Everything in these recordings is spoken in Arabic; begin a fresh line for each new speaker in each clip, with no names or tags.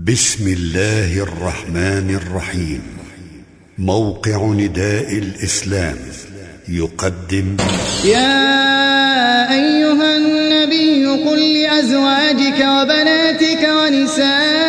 بسم الله الرحمن الرحيم. موقع نداء الإسلام يقدم
يا أيها النبي قل لأزواجك وبناتك ونساء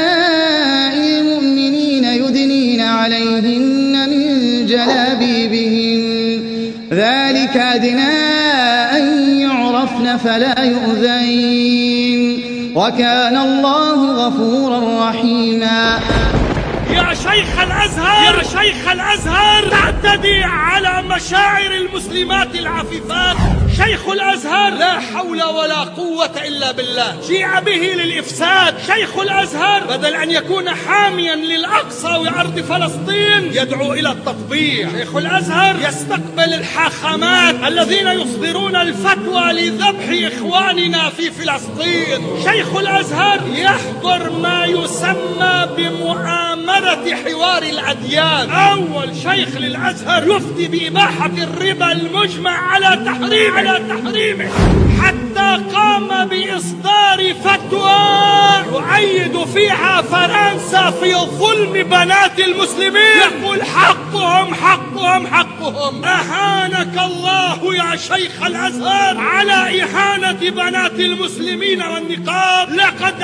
المؤمنين يدنين عليهن من جلابيبهن ذلك أدنى أن يعرفن فلا يؤذين وكان الله غفورا رحيما.
يا شيخ الأزهر تعتدي على مشاعر المسلمات العفيفات. شيخ الأزهر لا حول ولا قوة إلا بالله، جيء به للإفساد. شيخ الأزهر بدل أن يكون حاميا للأقصى وأرض فلسطين يدعو إلى التطبيع. شيخ الأزهر يستقبل الحاخامات الذين يصدرون الفتوى لذبح إخواننا في فلسطين. شيخ الأزهر يحضر ما يسمى بمؤامرة حوار الأديان. أول شيخ للأزهر يفتي بإباحة الربا المجمع على تحريمه حتى قام بإصدار فتوى يؤيد فيها فرنسا في ظلم بنات المسلمين. يقول حقهم. أهانك الله يا شيخ الأزهر على إهانة بنات المسلمين والنقاب. لقد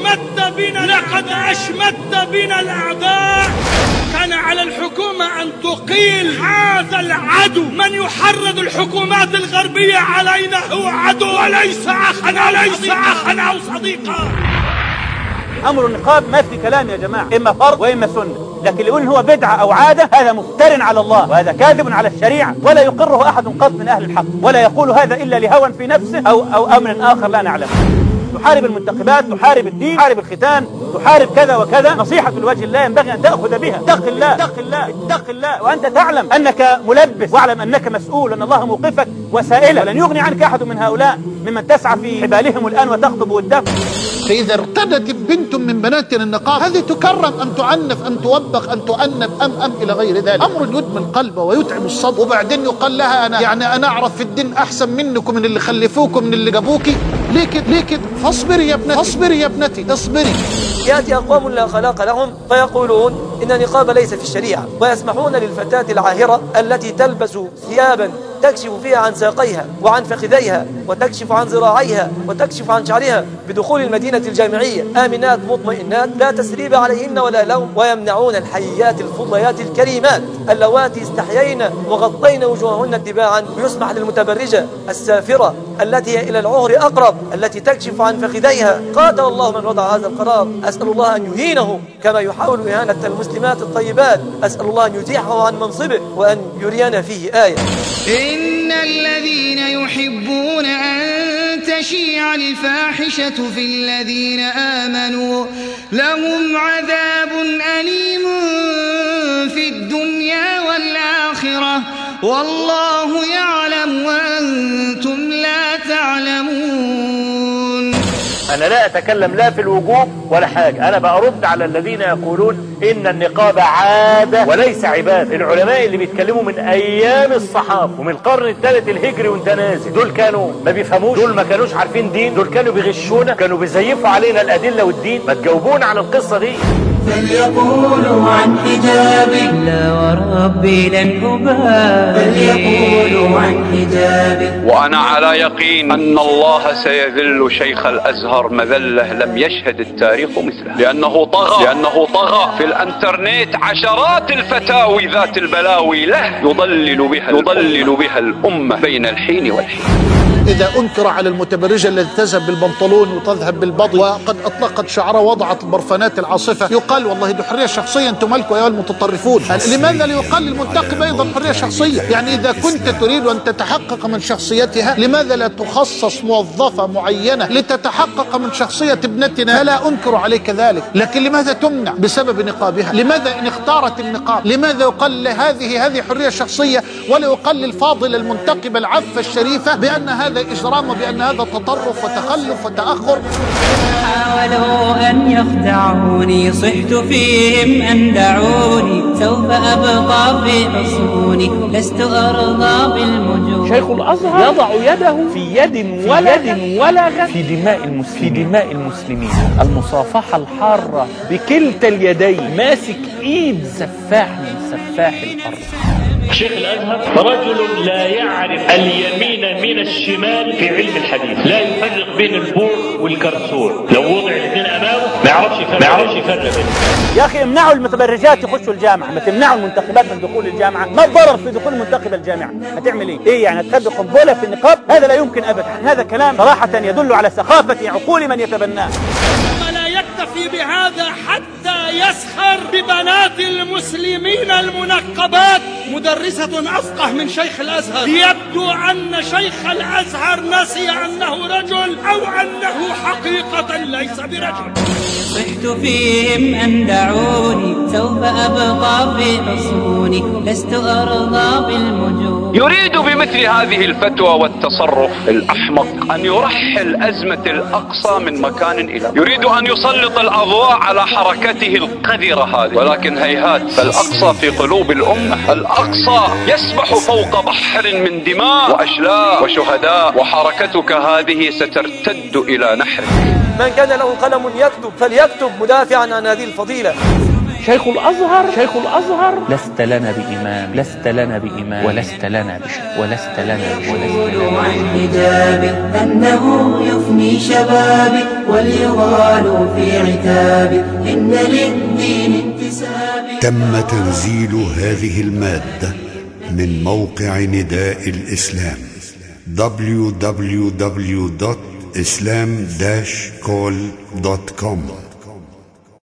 أشمت بنا الأعداء. كان على الحكومة أن تقيل هذا العدو. من يحرض الحكومات الغربية علينا هو عدو وليس أخا أو صديقا.
أمر النقاب ما في كلام يا جماعة، إما فرض وإما سنة، لكن اللي يقول إن هو بدعة أو عادة هذا مفتر على الله، وهذا كاذب على الشريعة، ولا يقره أحد قط من أهل الحق، ولا يقول هذا إلا لهوى في نفسه أو أمر آخر لا نعلمه. تحارب المنتخبات، تحارب الدين، تحارب الختان، تحارب كذا وكذا. نصيحة الوجه الله ينبغي أن تأخذ بها. اتق الله وأنت تعلم أنك ملبس، واعلم أنك مسؤول، أن الله موقفك وسائلك، ولن يغني عنك أحد من هؤلاء ممن تسعى في حبالهم الآن وتخطب والدم.
فإذا ارتدت بنت من بناتنا النقاب هذه تكرم أم تعنف أم توبخ أم تؤنب أم إلى غير ذلك. أمر يدمي القلب ويتعب الصدر. وبعدين يقال لها أنا أعرف في الدين أحسن منكم، من اللي خلفوكم، من اللي جابوكي. ليه كده؟ فاصبري يا ابنتي اصبري.
يأتي أقوام لا خلاق لهم فيقولون إن النقاب ليس في الشريعة، ويسمحون للفتاة العاهرة التي تلبس ثيابا تكشف فيها عن ساقيها وعن فخذيها وتكشف عن ذراعيها وتكشف عن شعرها بدخول المدينة الجامعية آمنات مطمئنات لا تسريب عليهن ولا لوم، ويمنعون الحيات الفضليات الكريمات اللواتي استحيين وغطين وجوههن اتباعا، ويسمح للمتبرجة السافرة التي هي إلى العهر أقرب التي تكشف عن فخذيها. قاتل الله من وضع هذا القرار. أسأل الله أن يهينه كما يحاول إهانة المسلمات الطيبات. أسأل الله أن يزيحه عن منصبه وأن يرينا فيه آية.
إن الذين يحبون أن تشيع الفاحشة في الذين آمنوا لهم عذاب أليم في الدنيا والآخرة والله يعلم وأنتم لا تعلمون.
أنا لا أتكلم لا في الوجوب ولا حاجة، أنا برد على الذين يقولون إن النقاب عادة وليس عبادة. العلماء اللي بيتكلموا من أيام الصحابة ومن القرن الثالث الهجري وانت نازل، دول كانوا ما بيفهموش، دول ما كانوش عارفين دين، دول كانوا بيغشونا، كانوا بيزيفوا علينا الأدلة والدين. ما تجاوبونا عن القصة دي.
فليقولوا عن حجابك لا وربي لن أبالي. فليقولوا عن حجابك.
وأنا على يقين أن الله سيذل شيخ الأزهر مذلة لم يشهد التاريخ مثله، لأنه طغى في الانترنت عشرات الفتاوي ذات البلاوي له يضلل بها الأمة بين الحين والحين.
إذا أنكر على المتبرجة التي تذهب بالبنطلون وتذهب بالبضي وقد أطلقت شعرها وضعت البرفانات العاصفة، يقال والله دي حرية شخصية، أنتم مالكم يا المتطرفون. لماذا لا يقال للمنتقب أيضا حرية شخصية؟ يعني إذا كنت تريد أن تتحقق من شخصيتها لماذا لا تخصص موظفة معينة لتتحقق من شخصية ابنتنا؟ فلا أنكر عليك ذلك، لكن لماذا تمنع بسبب نقابها؟ لماذا إن اختارت النقاب لماذا يقال هذه حرية شخصية، ولا يقال للفاضلة المنتقبة العفة الشريفة بأن هذا عليه إجرامه بأن هذا تطرف وتخلف وتأخر.
حاولوا أن يخدعوني صحت فيهم أن دعوني سوف أبقى في حصوني لست أرضى بالمجون.
شيخ الأزهر يضع يده في يد ولغت في دماء المسلمين. المصافحة الحارة بكلتا اليدين، ماسك إيد سفاح من سفاح الأرض.
شيخ الأزهر رجل لا يعرف اليمين من الشمال في علم الحديث، لا يفرق بين البور والكرسور، لو وضع الاثنين أمامه ما يعرفش يفرق بينهم.
يا أخي امنعوا المتبرجات يخشوا الجامعة، ما تمنعوا المنتخبات من دخول الجامعة. ما الضرر في دخول المنتخب الجامعة؟ هتعمل إيه يعني هتخبي قنبلة في النقاب؟ هذا لا يمكن أبدا. هذا كلام صراحة يدل على سخافة عقول من يتبناه.
لا يكتفي بهذا حتى يسخر ببنات المسلمين المنقبات. مدرسة أفقه من شيخ الأزهر، يبدو أن شيخ الأزهر نسي أنه رجل أو أنه حقيقة ليس برجل.
صحت فيهم أن دعوني سوف أبقى في حصوني لست أرضى بالمجون.
يريد بمثل هذه الفتوى والتصرف الأحمق أن يرحل أزمة الأقصى من مكان إلى، يريد أن يسلط الأضواء على حركته القذرة هذه، ولكن هيهات، الأقصى في قلوب الأمة. الأقصى يسبح فوق بحر من دماء وأشلاء وشهداء، وحركتك هذه سترتد إلى نحرك.
من كان له قلم يكتب فليكتب مدافعا عن هذه الفضيلة.
شيخ الأزهر لست لنا بإمام ولست لنا
يقول عن حجابي أنه يفني شبابي وليغالوا في عتابي إن للدين انتسابي.
تم تنزيل هذه المادة من موقع نداء الإسلام www.islam-call.com